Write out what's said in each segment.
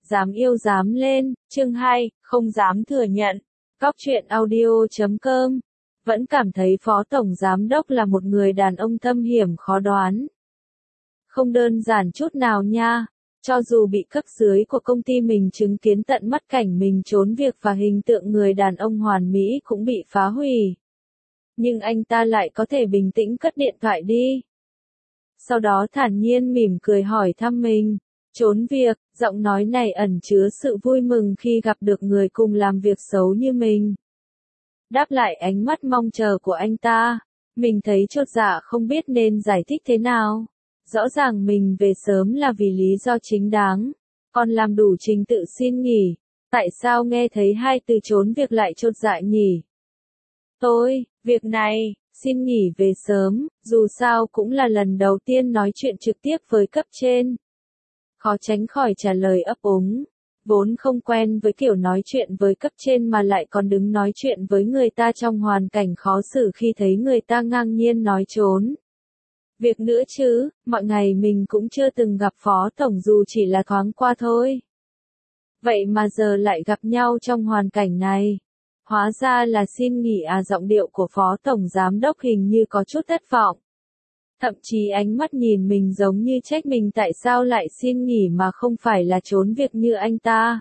Dám yêu dám lên, chương 2, không dám thừa nhận. Cóc truyện audio.com. Vẫn cảm thấy Phó Tổng Giám Đốc là một người đàn ông thâm hiểm khó đoán. Không đơn giản chút nào nha. Cho dù bị cấp dưới của công ty mình chứng kiến tận mắt cảnh mình trốn việc và hình tượng người đàn ông hoàn mỹ cũng bị phá hủy. Nhưng anh ta lại có thể bình tĩnh cất điện thoại đi. Sau đó thản nhiên mỉm cười hỏi thăm mình. Trốn việc, giọng nói này ẩn chứa sự vui mừng khi gặp được người cùng làm việc xấu như mình. Đáp lại ánh mắt mong chờ của anh ta, mình thấy chột dạ không biết nên giải thích thế nào. Rõ ràng mình về sớm là vì lý do chính đáng, còn làm đủ trình tự xin nghỉ, tại sao nghe thấy hai từ trốn việc lại chột dạ nhỉ? Việc này, xin nghỉ về sớm, dù sao cũng là lần đầu tiên nói chuyện trực tiếp với cấp trên. Khó tránh khỏi trả lời ấp úng, vốn không quen với kiểu nói chuyện với cấp trên mà lại còn đứng nói chuyện với người ta trong hoàn cảnh khó xử khi thấy người ta ngang nhiên nói trốn. Việc nữa chứ, mọi ngày mình cũng chưa từng gặp Phó Tổng dù chỉ là thoáng qua thôi. Vậy mà giờ lại gặp nhau trong hoàn cảnh này. Hóa ra là xin nghỉ à, giọng điệu của Phó Tổng Giám Đốc hình như có chút thất vọng. Thậm chí ánh mắt nhìn mình giống như trách mình tại sao lại xin nghỉ mà không phải là trốn việc như anh ta.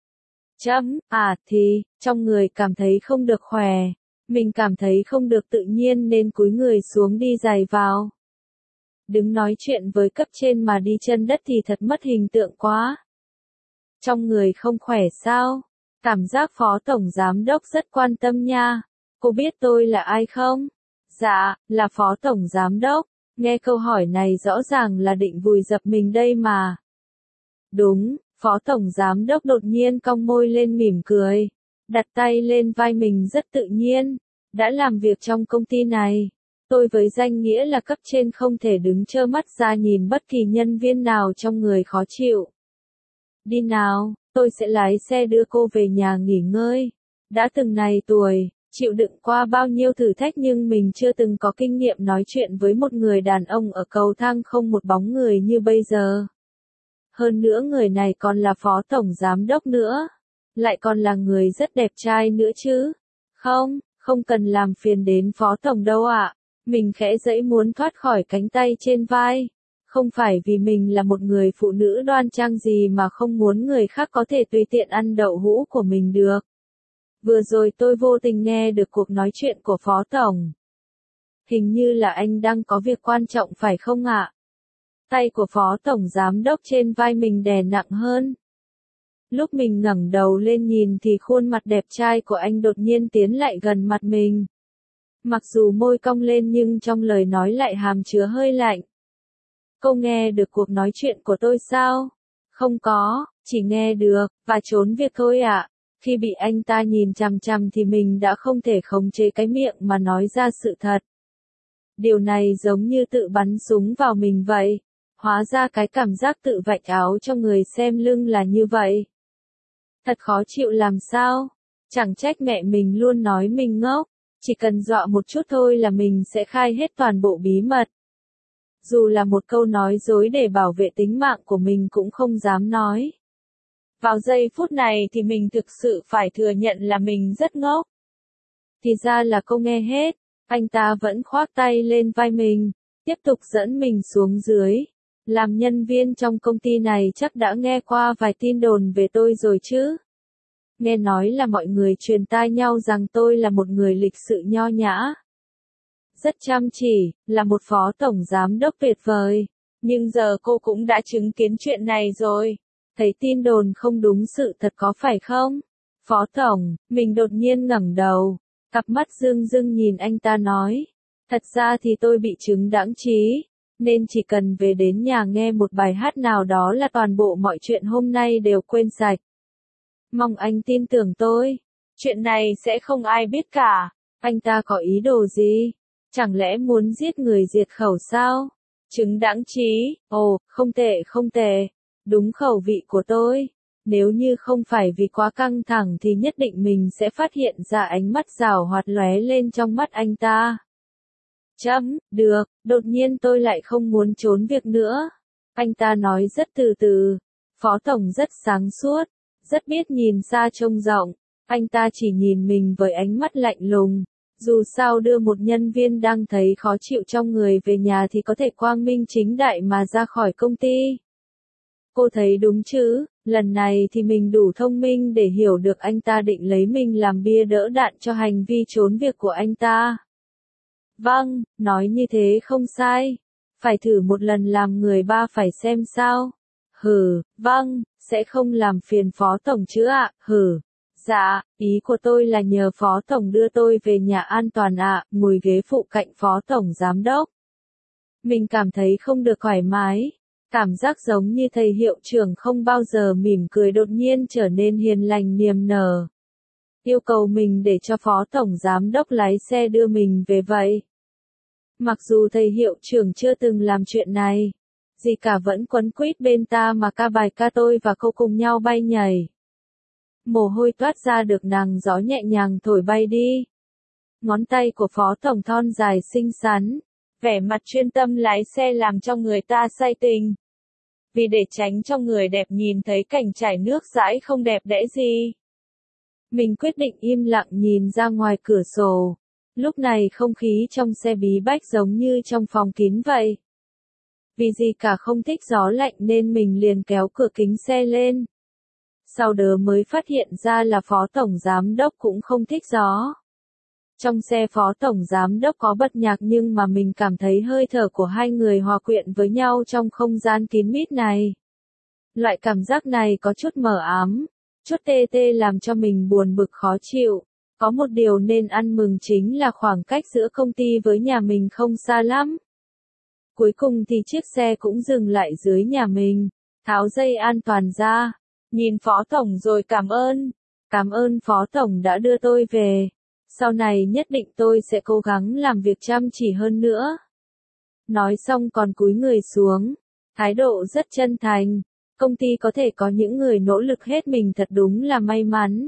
Thì, trong người cảm thấy không được khỏe. Mình cảm thấy không được tự nhiên nên cúi người xuống đi giày vào. Đứng nói chuyện với cấp trên mà đi chân đất thì thật mất hình tượng quá. Trong người không khỏe sao? Cảm giác Phó Tổng Giám Đốc rất quan tâm nha. Cô biết tôi là ai không? Dạ, là Phó Tổng Giám Đốc. Nghe câu hỏi này rõ ràng là định vùi dập mình đây mà. Đúng, Phó Tổng Giám Đốc đột nhiên cong môi lên mỉm cười. Đặt tay lên vai mình rất tự nhiên. Đã làm việc trong công ty này. Tôi với danh nghĩa là cấp trên không thể đứng trơ mắt ra nhìn bất kỳ nhân viên nào trong người khó chịu. Đi nào, tôi sẽ lái xe đưa cô về nhà nghỉ ngơi. Đã từng này tuổi, chịu đựng qua bao nhiêu thử thách nhưng mình chưa từng có kinh nghiệm nói chuyện với một người đàn ông ở cầu thang không một bóng người như bây giờ. Hơn nữa người này còn là Phó Tổng Giám Đốc nữa. Lại còn là người rất đẹp trai nữa chứ. Không cần làm phiền đến Phó Tổng đâu ạ. Mình khẽ giãy muốn thoát khỏi cánh tay trên vai. Không phải vì mình là một người phụ nữ đoan trang gì mà không muốn người khác có thể tùy tiện ăn đậu hũ của mình được. Vừa rồi tôi vô tình nghe được cuộc nói chuyện của Phó Tổng. Hình như là anh đang có việc quan trọng phải không ạ? Tay của Phó Tổng Giám Đốc trên vai mình đè nặng hơn. Lúc mình ngẩng đầu lên nhìn thì khuôn mặt đẹp trai của anh đột nhiên tiến lại gần mặt mình. Mặc dù môi cong lên nhưng trong lời nói lại hàm chứa hơi lạnh. Cô nghe được cuộc nói chuyện của tôi sao? Không có, chỉ nghe được, và trốn việc thôi ạ. Khi bị anh ta nhìn chằm chằm thì mình đã không thể khống chế cái miệng mà nói ra sự thật. Điều này giống như tự bắn súng vào mình vậy. Hóa ra cái cảm giác tự vạch áo cho người xem lưng là như vậy. Thật khó chịu làm sao? Chẳng trách mẹ mình luôn nói mình ngốc. Chỉ cần dọa một chút thôi là mình sẽ khai hết toàn bộ bí mật. Dù là một câu nói dối để bảo vệ tính mạng của mình cũng không dám nói. Vào giây phút này thì mình thực sự phải thừa nhận là mình rất ngốc. Thì ra là cô nghe hết, anh ta vẫn khoác tay lên vai mình, tiếp tục dẫn mình xuống dưới. Làm nhân viên trong công ty này chắc đã nghe qua vài tin đồn về tôi rồi chứ. Nghe nói là mọi người truyền tai nhau rằng tôi là một người lịch sự nho nhã. Rất chăm chỉ, là một Phó Tổng Giám Đốc tuyệt vời. Nhưng giờ cô cũng đã chứng kiến chuyện này rồi. Thấy tin đồn không đúng sự thật có phải không? Phó Tổng, mình đột nhiên ngẩng đầu. Cặp mắt rưng rưng nhìn anh ta nói. Thật ra thì tôi bị chứng đãng trí. Nên chỉ cần về đến nhà nghe một bài hát nào đó là toàn bộ mọi chuyện hôm nay đều quên sạch. Mong anh tin tưởng tôi. Chuyện này sẽ không ai biết cả. Anh ta có ý đồ gì? Chẳng lẽ muốn giết người diệt khẩu sao? Chứng đãng trí, không tệ. Đúng khẩu vị của tôi. Nếu như không phải vì quá căng thẳng thì nhất định mình sẽ phát hiện ra ánh mắt giảo hoạt lóe lên trong mắt anh ta. Được, đột nhiên tôi lại không muốn trốn việc nữa. Anh ta nói rất từ từ. Phó tổng rất sáng suốt, rất biết nhìn xa trông rộng, anh ta chỉ nhìn mình với ánh mắt lạnh lùng. Dù sao đưa một nhân viên đang thấy khó chịu trong người về nhà thì có thể quang minh chính đại mà ra khỏi công ty. Cô thấy đúng chứ, lần này thì mình đủ thông minh để hiểu được anh ta định lấy mình làm bia đỡ đạn cho hành vi trốn việc của anh ta. Vâng, nói như thế không sai. Phải thử một lần làm người ba phải xem sao. Vâng, sẽ không làm phiền phó tổng chứ ạ, Dạ, ý của tôi là nhờ phó tổng đưa tôi về nhà an toàn ạ, ngồi ghế phụ cạnh phó tổng giám đốc. Mình cảm thấy không được thoải mái. Cảm giác giống như thầy hiệu trưởng không bao giờ mỉm cười đột nhiên trở nên hiền lành niềm nở. Yêu cầu mình để cho phó tổng giám đốc lái xe đưa mình về vậy. Mặc dù thầy hiệu trưởng chưa từng làm chuyện này, gì cả vẫn quấn quýt bên ta mà ca bài ca tôi và cô cùng nhau bay nhảy. Mồ hôi toát ra được nàng gió nhẹ nhàng thổi bay đi. Ngón tay của phó tổng thon dài xinh xắn, vẻ mặt chuyên tâm lái xe làm cho người ta say tình. Vì để tránh cho người đẹp nhìn thấy cảnh trải nước dãi không đẹp đẽ gì. Mình quyết định im lặng nhìn ra ngoài cửa sổ. Lúc này không khí trong xe bí bách giống như trong phòng kín vậy. Vì gì cả không thích gió lạnh nên mình liền kéo cửa kính xe lên. Sau đó mới phát hiện ra là phó tổng giám đốc cũng không thích gió. Trong xe phó tổng giám đốc có bật nhạc nhưng mà mình cảm thấy hơi thở của hai người hòa quyện với nhau trong không gian kín mít này. Loại cảm giác này có chút mờ ám, chút tê tê làm cho mình buồn bực khó chịu. Có một điều nên ăn mừng chính là khoảng cách giữa công ty với nhà mình không xa lắm. Cuối cùng thì chiếc xe cũng dừng lại dưới nhà mình, tháo dây an toàn ra, nhìn phó tổng rồi cảm ơn phó tổng đã đưa tôi về. Sau này nhất định tôi sẽ cố gắng làm việc chăm chỉ hơn nữa. Nói xong còn cúi người xuống, thái độ rất chân thành. Công ty có thể có những người nỗ lực hết mình thật đúng là may mắn.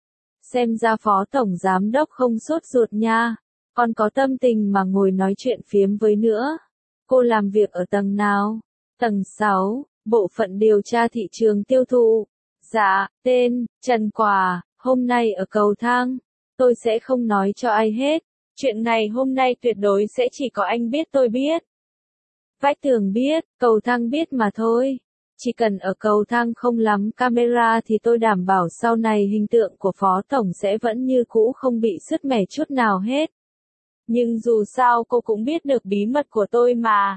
Xem ra phó tổng giám đốc không sốt ruột nha, còn có tâm tình mà ngồi nói chuyện phiếm với nữa. Cô làm việc ở tầng nào? Tầng 6, bộ phận điều tra thị trường tiêu thụ. Dạ, tên, Trần Quả, hôm nay ở cầu thang. Tôi sẽ không nói cho ai hết. Chuyện này hôm nay tuyệt đối sẽ chỉ có anh biết tôi biết. Vách tường biết, cầu thang biết mà thôi. Chỉ cần ở cầu thang không lắm camera thì tôi đảm bảo sau này hình tượng của phó tổng sẽ vẫn như cũ không bị sứt mẻ chút nào hết. Nhưng dù sao cô cũng biết được bí mật của tôi mà.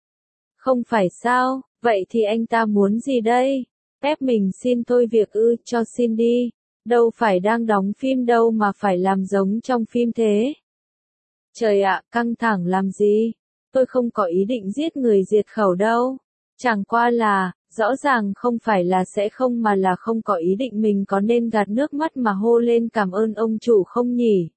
Không phải sao, vậy thì anh ta muốn gì đây? Ép mình xin thôi việc cho xin đi. Đâu phải đang đóng phim đâu mà phải làm giống trong phim thế. Trời ạ, căng thẳng làm gì? Tôi không có ý định giết người diệt khẩu đâu. Chẳng qua là, rõ ràng không phải là sẽ không mà là không có ý định mình có nên gạt nước mắt mà hô lên cảm ơn ông chủ không nhỉ?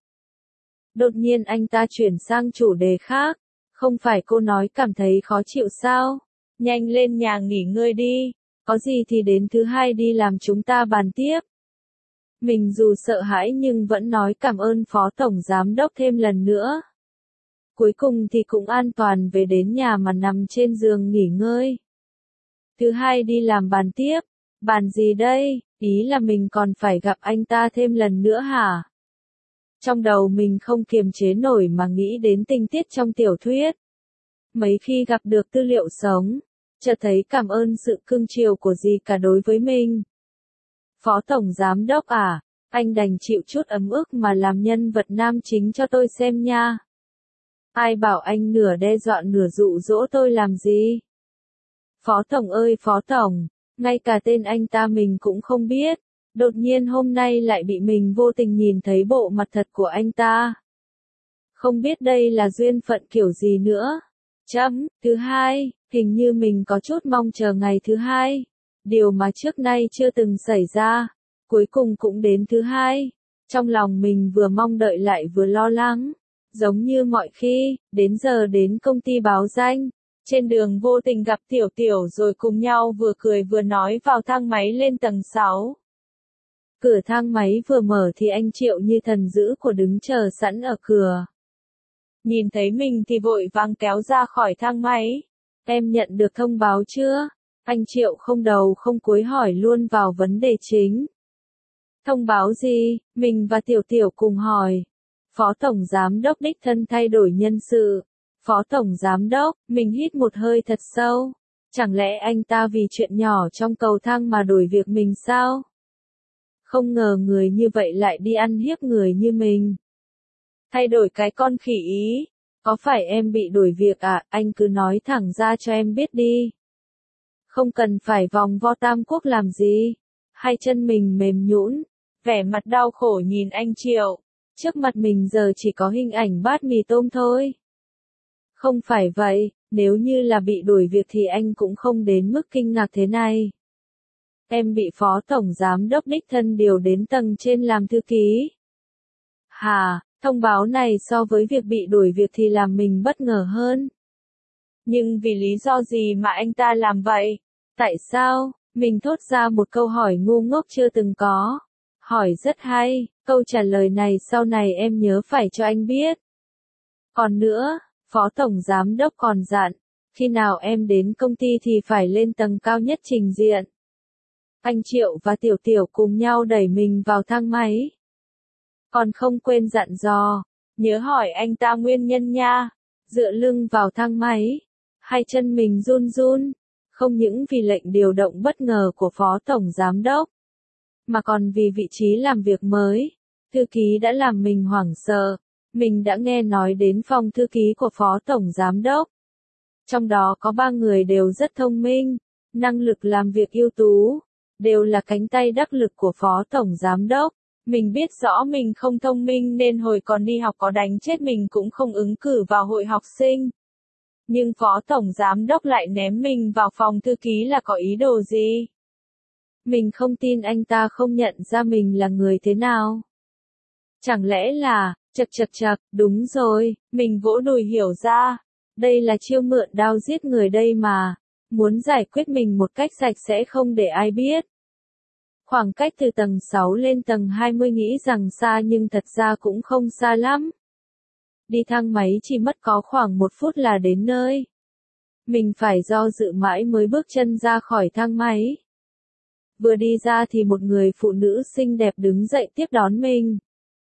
Đột nhiên anh ta chuyển sang chủ đề khác. Không phải cô nói cảm thấy khó chịu sao? Nhanh lên nhà nghỉ ngơi đi. Có gì thì đến thứ hai đi làm chúng ta bàn tiếp. Mình dù sợ hãi nhưng vẫn nói cảm ơn phó tổng giám đốc thêm lần nữa. Cuối cùng thì cũng an toàn về đến nhà mà nằm trên giường nghỉ ngơi. Thứ hai đi làm bàn tiếp. Bàn gì đây? Ý là mình còn phải gặp anh ta thêm lần nữa hả? Trong đầu mình không kiềm chế nổi mà nghĩ đến tình tiết trong tiểu thuyết. Mấy khi gặp được tư liệu sống, chợt thấy cảm ơn sự cưng chiều của dì cả đối với mình. Phó tổng giám đốc à, anh đành chịu chút ấm ức mà làm nhân vật nam chính cho tôi xem nha. Ai bảo anh nửa đe dọa nửa dụ dỗ tôi làm gì? Phó tổng ơi phó tổng, ngay cả tên anh ta mình cũng không biết. Đột nhiên hôm nay lại bị mình vô tình nhìn thấy bộ mặt thật của anh ta. Không biết đây là duyên phận kiểu gì nữa. Thứ hai, hình như mình có chút mong chờ ngày thứ hai. Điều mà trước nay chưa từng xảy ra. Cuối cùng cũng đến thứ hai. Trong lòng mình vừa mong đợi lại vừa lo lắng. Giống như mọi khi, đến giờ đến công ty báo danh. Trên đường vô tình gặp Tiểu Tiểu rồi cùng nhau vừa cười vừa nói vào thang máy lên tầng 6. Cửa thang máy vừa mở thì anh Triệu như thần dữ của đứng chờ sẵn ở cửa. Nhìn thấy mình thì vội vàng kéo ra khỏi thang máy. Em nhận được thông báo chưa? Anh Triệu không đầu không cuối hỏi luôn vào vấn đề chính. Thông báo gì? Mình và Tiểu Tiểu cùng hỏi. Phó Tổng Giám đốc đích thân thay đổi nhân sự. Phó Tổng Giám đốc, mình hít một hơi thật sâu. Chẳng lẽ anh ta vì chuyện nhỏ trong cầu thang mà đổi việc mình sao? Không ngờ người như vậy lại đi ăn hiếp người như mình. Thay đổi cái con khỉ ý. Có phải em bị đổi việc à? Anh cứ nói thẳng ra cho em biết đi. Không cần phải vòng vo tam quốc làm gì. Hai chân mình mềm nhũn, vẻ mặt đau khổ nhìn anh Triệu. Trước mặt mình giờ chỉ có hình ảnh bát mì tôm thôi. Không phải vậy, nếu như là bị đuổi việc thì anh cũng không đến mức kinh ngạc thế này. Em bị Phó Tổng Giám đốc đích thân điều đến tầng trên làm thư ký. Hà, thông báo này so với việc bị đuổi việc thì làm mình bất ngờ hơn. Nhưng vì lý do gì mà anh ta làm vậy? Tại sao? Mình thốt ra một câu hỏi ngu ngốc chưa từng có. Hỏi rất hay, câu trả lời này sau này em nhớ phải cho anh biết. Còn nữa, Phó Tổng Giám đốc còn dặn, khi nào em đến công ty thì phải lên tầng cao nhất trình diện. Anh Triệu và Tiểu Tiểu cùng nhau đẩy mình vào thang máy. Còn không quên dặn dò, nhớ hỏi anh ta nguyên nhân nha. Dựa lưng vào thang máy, hai chân mình run run, không những vì lệnh điều động bất ngờ của Phó Tổng Giám đốc, mà còn vì vị trí làm việc mới. Thư ký đã làm mình hoảng sợ. Mình đã nghe nói đến phòng thư ký của Phó Tổng Giám đốc. Trong đó có 3 người đều rất thông minh, năng lực làm việc ưu tú, đều là cánh tay đắc lực của Phó Tổng Giám đốc. Mình biết rõ mình không thông minh nên hồi còn đi học có đánh chết mình cũng không ứng cử vào hội học sinh. Nhưng Phó Tổng Giám đốc lại ném mình vào phòng thư ký là có ý đồ gì? Mình không tin anh ta không nhận ra mình là người thế nào. Chẳng lẽ là, chật, đúng rồi, mình vỗ đùi hiểu ra. Đây là chiêu mượn đao giết người đây mà. Muốn giải quyết mình một cách sạch sẽ không để ai biết. Khoảng cách từ tầng 6 lên tầng 20 nghĩ rằng xa nhưng thật ra cũng không xa lắm. Đi thang máy chỉ mất có khoảng 1 phút là đến nơi. Mình phải do dự mãi mới bước chân ra khỏi thang máy. Vừa đi ra thì một người phụ nữ xinh đẹp đứng dậy tiếp đón mình.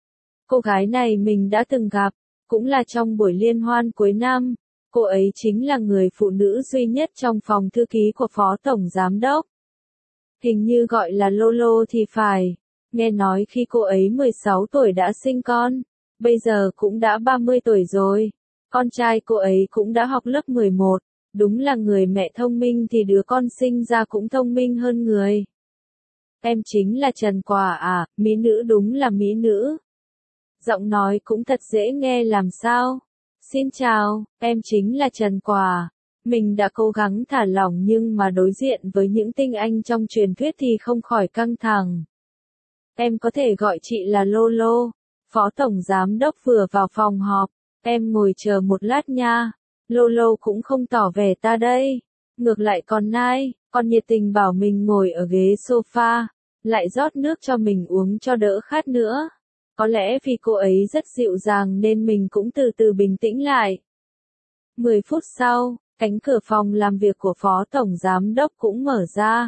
Cô gái này mình đã từng gặp, cũng là trong buổi liên hoan cuối năm. Cô ấy chính là người phụ nữ duy nhất trong phòng thư ký của Phó Tổng Giám đốc. Hình như gọi là Lolo thì phải. Nghe nói khi cô ấy 16 tuổi đã sinh con, bây giờ cũng đã 30 tuổi rồi. Con trai cô ấy cũng đã học lớp 11. Đúng là người mẹ thông minh thì đứa con sinh ra cũng thông minh hơn người. Em chính là Trần Quả à, mỹ nữ đúng là mỹ nữ. Giọng nói cũng thật dễ nghe làm sao. Xin chào, em chính là Trần Quả. Mình đã cố gắng thả lỏng nhưng mà đối diện với những tinh anh trong truyền thuyết thì không khỏi căng thẳng. Em có thể gọi chị là Lolo. Phó Tổng Giám đốc vừa vào phòng họp. Em ngồi chờ một lát nha. Lolo cũng không tỏ vẻ ta đây. Ngược lại còn nhiệt tình bảo mình ngồi ở ghế sofa. Lại rót nước cho mình uống cho đỡ khát nữa. Có lẽ vì cô ấy rất dịu dàng nên mình cũng từ từ bình tĩnh lại. 10 phút sau, cánh cửa phòng làm việc của Phó Tổng Giám đốc cũng mở ra.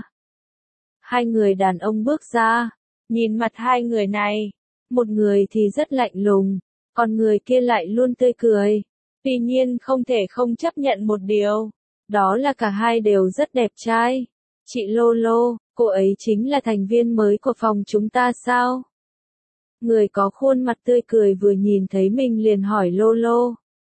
2 người đàn ông bước ra, nhìn mặt 2 người này. Một người thì rất lạnh lùng, còn người kia lại luôn tươi cười. Tuy nhiên không thể không chấp nhận một điều, đó là cả hai đều rất đẹp trai. Chị Lolo, cô ấy chính là thành viên mới của phòng chúng ta sao? Người có khuôn mặt tươi cười vừa nhìn thấy mình liền hỏi Lolo.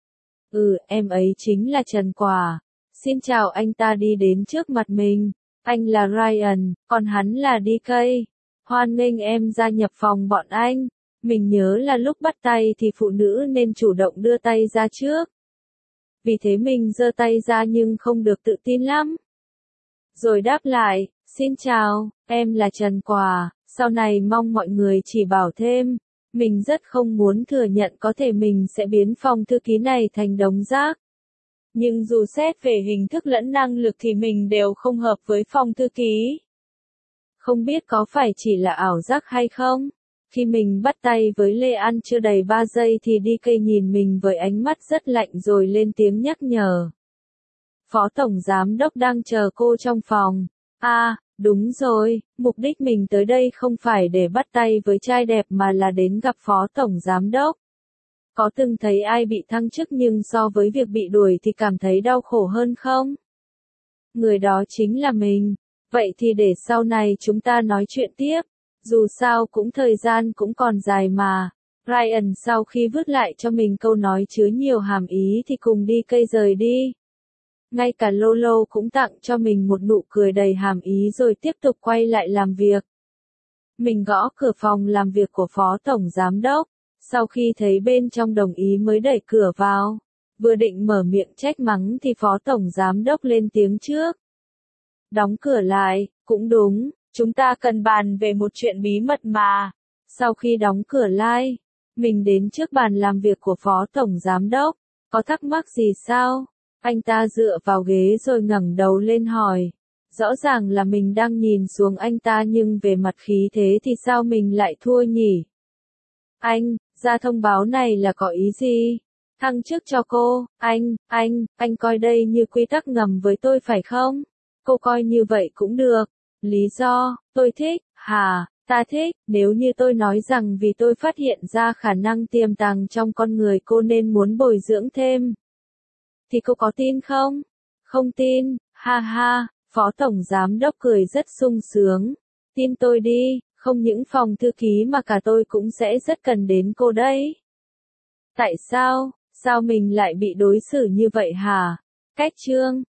Em ấy chính là Trần Quả. Xin chào. Anh ta đi đến trước mặt mình. Anh là Ryan, còn hắn là DK. Hoan nghênh em gia nhập phòng bọn anh. Mình nhớ là lúc bắt tay thì phụ nữ nên chủ động đưa tay ra trước. Vì thế mình giơ tay ra nhưng không được tự tin lắm. Rồi đáp lại, xin chào, em là Trần Quả. Sau này mong mọi người chỉ bảo thêm. Mình rất không muốn thừa nhận có thể mình sẽ biến phòng thư ký này thành đống rác. Nhưng dù xét về hình thức lẫn năng lực thì mình đều không hợp với phòng thư ký. Không biết có phải chỉ là ảo giác hay không? Khi mình bắt tay với Lê An chưa đầy 3 giây thì DK nhìn mình với ánh mắt rất lạnh rồi lên tiếng nhắc nhở. Phó Tổng Giám Đốc đang chờ cô trong phòng. À, đúng rồi, mục đích mình tới đây không phải để bắt tay với trai đẹp mà là đến gặp Phó Tổng Giám Đốc. Có từng thấy ai bị thăng chức nhưng so với việc bị đuổi thì cảm thấy đau khổ hơn không? Người đó chính là mình. Vậy thì để sau này chúng ta nói chuyện tiếp. Dù sao cũng thời gian cũng còn dài mà. Ryan sau khi vứt lại cho mình câu nói chứa nhiều hàm ý thì cùng đi cây rời đi. Ngay cả Lolo cũng tặng cho mình một nụ cười đầy hàm ý rồi tiếp tục quay lại làm việc. Mình gõ cửa phòng làm việc của Phó Tổng Giám Đốc. Sau khi thấy bên trong đồng ý mới đẩy cửa vào. Vừa định mở miệng trách mắng thì Phó Tổng Giám Đốc lên tiếng trước. Đóng cửa lại, cũng đúng, chúng ta cần bàn về một chuyện bí mật mà. Sau khi đóng cửa lại, mình đến trước bàn làm việc của Phó Tổng Giám Đốc. Có thắc mắc gì sao? Anh ta dựa vào ghế rồi ngẩng đầu lên hỏi. Rõ ràng là mình đang nhìn xuống anh ta nhưng về mặt khí thế thì sao mình lại thua nhỉ? Anh, ra thông báo này là có ý gì? Thăng chức cho cô, anh coi đây như quy tắc ngầm với tôi phải không? Cô coi như vậy cũng được. Lý do, tôi thích, hả, ta thích, nếu như tôi nói rằng vì tôi phát hiện ra khả năng tiềm tàng trong con người cô nên muốn bồi dưỡng thêm. Thì cô có tin không? Không tin, ha ha, Phó Tổng Giám Đốc cười rất sung sướng. Tin tôi đi, không những phòng thư ký mà cả tôi cũng sẽ rất cần đến cô đấy. Tại sao? Sao mình lại bị đối xử như vậy hả? Cách chương